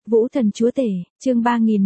Vũ thần chúa tể, chương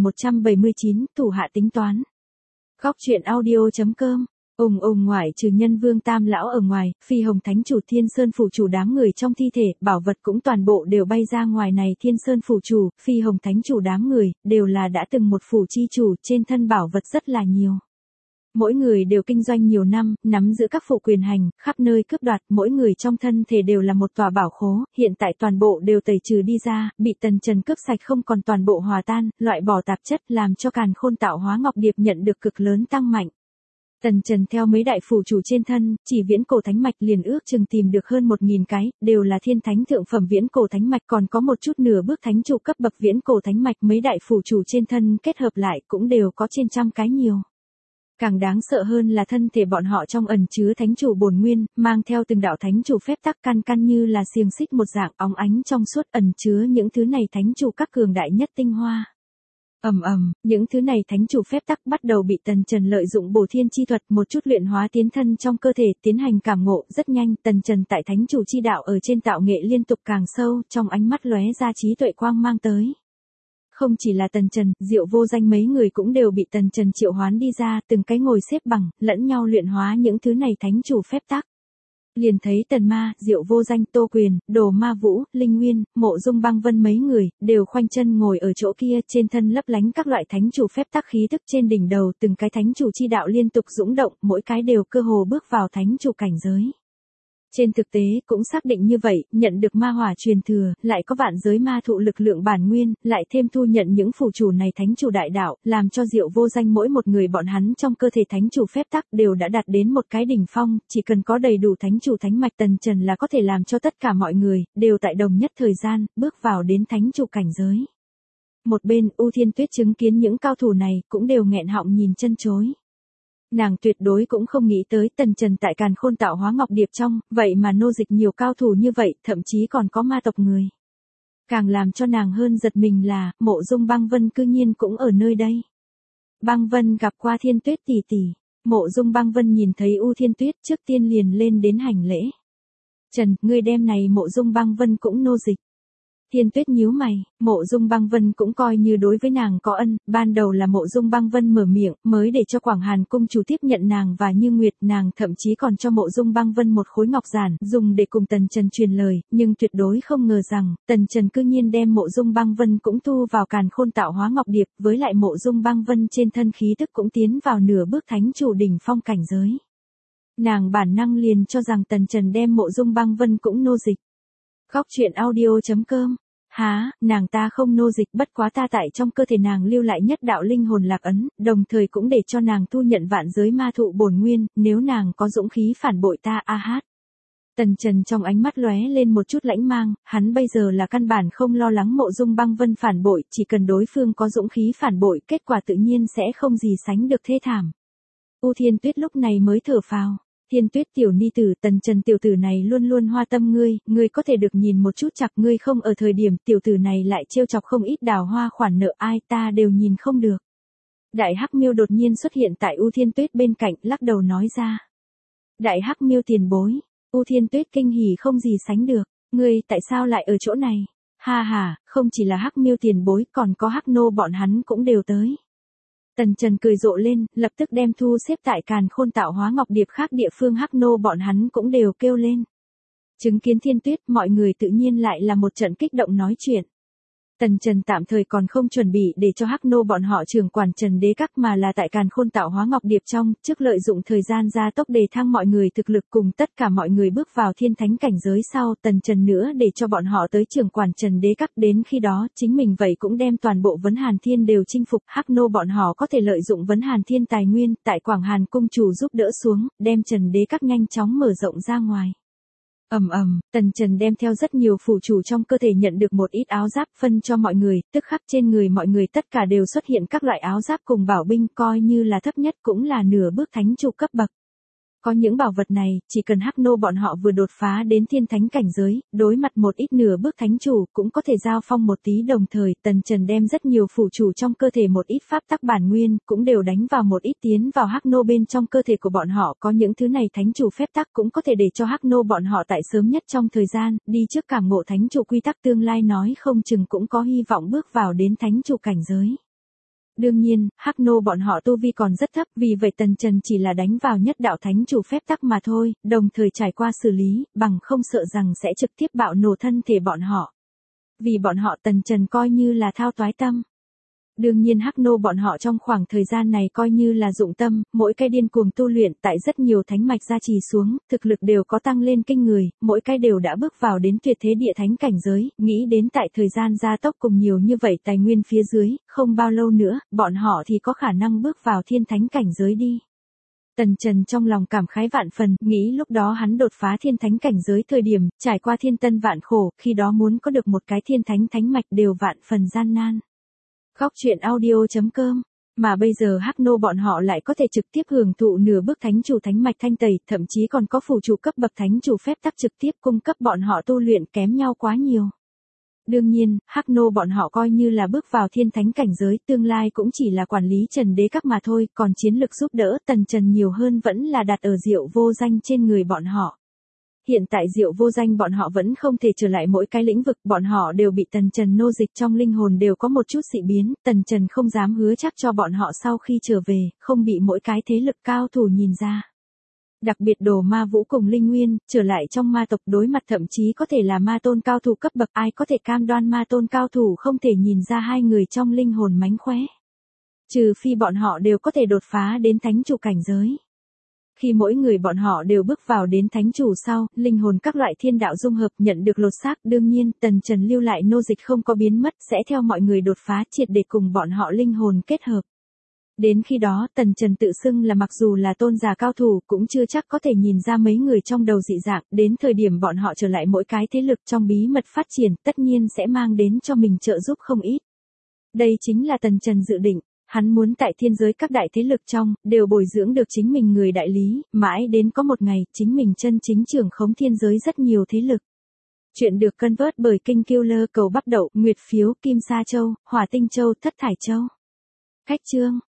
3179, thủ hạ tính toán. Góc truyện audio.com. Ngoại trừ Nhân Vương Tam lão ở ngoài, Phi Hồng Thánh chủ Thiên Sơn phủ chủ đám người trong thi thể, bảo vật cũng toàn bộ đều bay ra ngoài này. Thiên Sơn phủ chủ, Phi Hồng Thánh chủ đám người, đều là đã từng một phủ chi chủ, trên thân bảo vật rất là nhiều. Mỗi người đều kinh doanh nhiều năm, nắm giữ các phủ quyền hành, khắp nơi cướp đoạt, mỗi người trong thân thể đều là một tòa bảo khố, hiện tại toàn bộ đều tẩy trừ đi ra, bị Tần Trần cướp sạch không còn, toàn bộ hòa tan, loại bỏ tạp chất, làm cho Càn Khôn Tạo Hóa Ngọc Điệp nhận được cực lớn tăng mạnh. Tần Trần theo mấy đại phủ chủ trên thân, chỉ viễn cổ thánh mạch liền ước chừng tìm được hơn 1000 cái, đều là thiên thánh thượng phẩm viễn cổ thánh mạch, còn có một chút nửa bước thánh chủ cấp bậc viễn cổ thánh mạch, mấy đại phủ chủ trên thân kết hợp lại cũng đều có trên trăm cái nhiều. Càng đáng sợ hơn là thân thể bọn họ trong ẩn chứa thánh chủ bổn nguyên, mang theo từng đạo thánh chủ phép tắc căn như là xiềng xích một dạng óng ánh trong suốt, ẩn chứa những thứ này thánh chủ các cường đại nhất tinh hoa. Những thứ này thánh chủ phép tắc bắt đầu bị Tần Trần lợi dụng bổ thiên chi thuật một chút luyện hóa tiến thân trong cơ thể, tiến hành cảm ngộ. Rất nhanh, Tần Trần tại thánh chủ chi đạo ở trên tạo nghệ liên tục càng sâu, trong ánh mắt lóe ra trí tuệ quang mang tới. Không chỉ là Tần Trần, Diệu Vô Danh mấy người cũng đều bị Tần Trần triệu hoán đi ra, từng cái ngồi xếp bằng, lẫn nhau luyện hóa những thứ này thánh chủ phép tắc. Liền thấy Tần Ma, Diệu Vô Danh, Tô Quyền, Đồ Ma Vũ, Linh Nguyên, Mộ Dung Băng Vân mấy người, đều khoanh chân ngồi ở chỗ kia, trên thân lấp lánh các loại thánh chủ phép tắc khí thức, trên đỉnh đầu từng cái thánh chủ chi đạo liên tục dũng động, mỗi cái đều cơ hồ bước vào thánh chủ cảnh giới. Trên thực tế, cũng xác định như vậy, nhận được ma hỏa truyền thừa, lại có vạn giới ma thụ lực lượng bản nguyên, lại thêm thu nhận những phủ chủ này thánh chủ đại đạo, làm cho Diệu Vô Danh mỗi một người bọn hắn trong cơ thể thánh chủ phép tắc đều đã đạt đến một cái đỉnh phong, chỉ cần có đầy đủ thánh chủ thánh mạch Tần Trần là có thể làm cho tất cả mọi người, đều tại đồng nhất thời gian, bước vào đến thánh chủ cảnh giới. Một bên, U Thiên Tuyết chứng kiến những cao thủ này, cũng đều nghẹn họng nhìn chân chối. Nàng tuyệt đối cũng không nghĩ tới Tần Trần tại Càn Khôn Tạo Hóa Ngọc Điệp trong, vậy mà nô dịch nhiều cao thủ như vậy, thậm chí còn có ma tộc người. Càng làm cho nàng hơn giật mình là, Mộ Dung Băng Vân cư nhiên cũng ở nơi đây. Băng Vân gặp qua Thiên Tuyết tỷ tỷ, Mộ Dung Băng Vân nhìn thấy U Thiên Tuyết trước tiên liền lên đến hành lễ. Trần, ngươi đem này Mộ Dung Băng Vân cũng nô dịch. Thiên Tuyết nhíu mày, Mộ Dung Băng Vân cũng coi như đối với nàng có ân, ban đầu là Mộ Dung Băng Vân mở miệng, mới để cho Quảng Hàn cung chủ tiếp nhận nàng và Như Nguyệt, nàng thậm chí còn cho Mộ Dung Băng Vân một khối ngọc giản, dùng để cùng Tần Trần truyền lời, nhưng tuyệt đối không ngờ rằng, Tần Trần cư nhiên đem Mộ Dung Băng Vân cũng thu vào Càn Khôn Tạo Hóa Ngọc Điệp, với lại Mộ Dung Băng Vân trên thân khí tức cũng tiến vào nửa bước thánh chủ đỉnh phong cảnh giới. Nàng bản năng liền cho rằng Tần Trần đem Mộ Dung Băng Vân cũng nô dịch. Góc truyện audio.com. Nàng ta không nô dịch, bất quá ta tại trong cơ thể nàng lưu lại nhất đạo linh hồn lạc ấn, đồng thời cũng để cho nàng thu nhận vạn giới ma thụ bổn nguyên, nếu nàng có dũng khí phản bội ta Tần Trần trong ánh mắt lóe lên một chút lãnh mang, hắn bây giờ là căn bản không lo lắng Mộ Dung Băng Vân phản bội, chỉ cần đối phương có dũng khí phản bội, kết quả tự nhiên sẽ không gì sánh được thê thảm. U Thiên Tuyết lúc này mới thở phào. Thiên Tuyết tiểu ni tử, Tần Trần tiểu tử này luôn luôn hoa tâm ngươi có thể được nhìn một chút chặt, ngươi không ở thời điểm tiểu tử này lại trêu chọc không ít đào hoa khoản nợ, ai ta đều nhìn không được. Đại Hắc Miêu đột nhiên xuất hiện tại U Thiên Tuyết bên cạnh, lắc đầu nói ra. Đại Hắc Miêu tiền bối, U Thiên Tuyết kinh hỉ không gì sánh được, ngươi tại sao lại ở chỗ này? Không chỉ là Hắc Miêu tiền bối, còn có Hắc nô bọn hắn cũng đều tới. Tần Trần cười rộ lên, lập tức đem thu xếp tại Càn Khôn Tạo Hóa Ngọc Điệp khác địa phương Hắc nô bọn hắn cũng đều kêu lên. Chứng kiến Thiên Tuyết, mọi người tự nhiên lại là một trận kích động nói chuyện. Tần Trần tạm thời còn không chuẩn bị để cho Hắc nô bọn họ trưởng quản Trần Đế Các, mà là tại Càn Khôn Tạo Hóa Ngọc Điệp trong, trước lợi dụng thời gian gia tốc đề thăng mọi người thực lực cùng tất cả mọi người bước vào thiên thánh cảnh giới sau, Tần Trần nữa để cho bọn họ tới trưởng quản Trần Đế Các, đến khi đó, chính mình vậy cũng đem toàn bộ Vấn Hàn Thiên đều chinh phục, Hắc nô bọn họ có thể lợi dụng Vấn Hàn Thiên tài nguyên, tại Quảng Hàn cung chủ giúp đỡ xuống, đem Trần Đế Các nhanh chóng mở rộng ra ngoài. Tần Trần đem theo rất nhiều phủ chủ trong cơ thể nhận được một ít áo giáp phân cho mọi người, tức khắc trên người mọi người tất cả đều xuất hiện các loại áo giáp cùng bảo binh, coi như là thấp nhất cũng là nửa bước thánh chủ cấp bậc. Có những bảo vật này, chỉ cần Hắc Nô bọn họ vừa đột phá đến thiên thánh cảnh giới, đối mặt một ít nửa bước thánh chủ cũng có thể giao phong một tí, đồng thời Tần Trần đem rất nhiều phụ chủ trong cơ thể một ít pháp tắc bản nguyên, cũng đều đánh vào một ít tiến vào Hắc Nô bên trong cơ thể của bọn họ, có những thứ này thánh chủ phép tắc cũng có thể để cho Hắc Nô bọn họ tại sớm nhất trong thời gian, đi trước cảm ngộ thánh chủ quy tắc, tương lai nói không chừng cũng có hy vọng bước vào đến thánh chủ cảnh giới. Đương nhiên, Hắc Nô bọn họ tu vi còn rất thấp, vì vậy Tần Trần chỉ là đánh vào nhất đạo thánh chủ phép tắc mà thôi, đồng thời trải qua xử lý, bằng không sợ rằng sẽ trực tiếp bạo nổ thân thể bọn họ. Vì bọn họ Tần Trần coi như là thao toái tâm. Đương nhiên Hắc Nô bọn họ trong khoảng thời gian này coi như là dụng tâm, mỗi cái điên cuồng tu luyện, tại rất nhiều thánh mạch gia trì xuống, thực lực đều có tăng lên kinh người, mỗi cái đều đã bước vào đến tuyệt thế địa thánh cảnh giới, nghĩ đến tại thời gian gia tốc cùng nhiều như vậy tài nguyên phía dưới, không bao lâu nữa, bọn họ thì có khả năng bước vào thiên thánh cảnh giới đi. Tần Trần trong lòng cảm khái vạn phần, nghĩ lúc đó hắn đột phá thiên thánh cảnh giới thời điểm, trải qua thiên tân vạn khổ, khi đó muốn có được một cái thiên thánh thánh mạch đều vạn phần gian nan. Góc truyện audio.com. Mà bây giờ Hắc Nô bọn họ lại có thể trực tiếp hưởng thụ nửa bước thánh chủ thánh mạch thanh tẩy, thậm chí còn có phù chủ cấp bậc thánh chủ phép tắc trực tiếp cung cấp bọn họ tu luyện kém nhau quá nhiều. Đương nhiên, Hắc Nô bọn họ coi như là bước vào thiên thánh cảnh giới, tương lai cũng chỉ là quản lý Trần Đế các mà thôi, còn chiến lực giúp đỡ Tần Trần nhiều hơn vẫn là đặt ở Diệu Vô Danh trên người bọn họ. Hiện tại Diệu Vô Danh bọn họ vẫn không thể trở lại mỗi cái lĩnh vực, bọn họ đều bị Tần Trần nô dịch, trong linh hồn đều có một chút dị biến, Tần Trần không dám hứa chắc cho bọn họ sau khi trở về, không bị mỗi cái thế lực cao thủ nhìn ra. Đặc biệt Đồ Ma Vũ cùng Linh Nguyên, trở lại trong ma tộc đối mặt thậm chí có thể là ma tôn cao thủ cấp bậc, ai có thể cam đoan ma tôn cao thủ không thể nhìn ra hai người trong linh hồn mánh khóe. Trừ phi bọn họ đều có thể đột phá đến thánh chủ cảnh giới. Khi mỗi người bọn họ đều bước vào đến thánh chủ sau, linh hồn các loại thiên đạo dung hợp nhận được lột xác, đương nhiên, Tần Trần lưu lại nô dịch không có biến mất, sẽ theo mọi người đột phá triệt để cùng bọn họ linh hồn kết hợp. Đến khi đó, Tần Trần tự xưng là mặc dù là tôn giả cao thủ, cũng chưa chắc có thể nhìn ra mấy người trong đầu dị dạng, đến thời điểm bọn họ trở lại mỗi cái thế lực trong bí mật phát triển, tất nhiên sẽ mang đến cho mình trợ giúp không ít. Đây chính là Tần Trần dự định. Hắn muốn tại thiên giới các đại thế lực trong, đều bồi dưỡng được chính mình người đại lý, mãi đến có một ngày, chính mình chân chính trưởng khống thiên giới rất nhiều thế lực. Chuyện được cân vớt bởi Kinh Killer, Cầu Bắp Đậu, Nguyệt Phiếu, Kim Sa Châu, Hỏa Tinh Châu, Thất Thải Châu. Khách chương.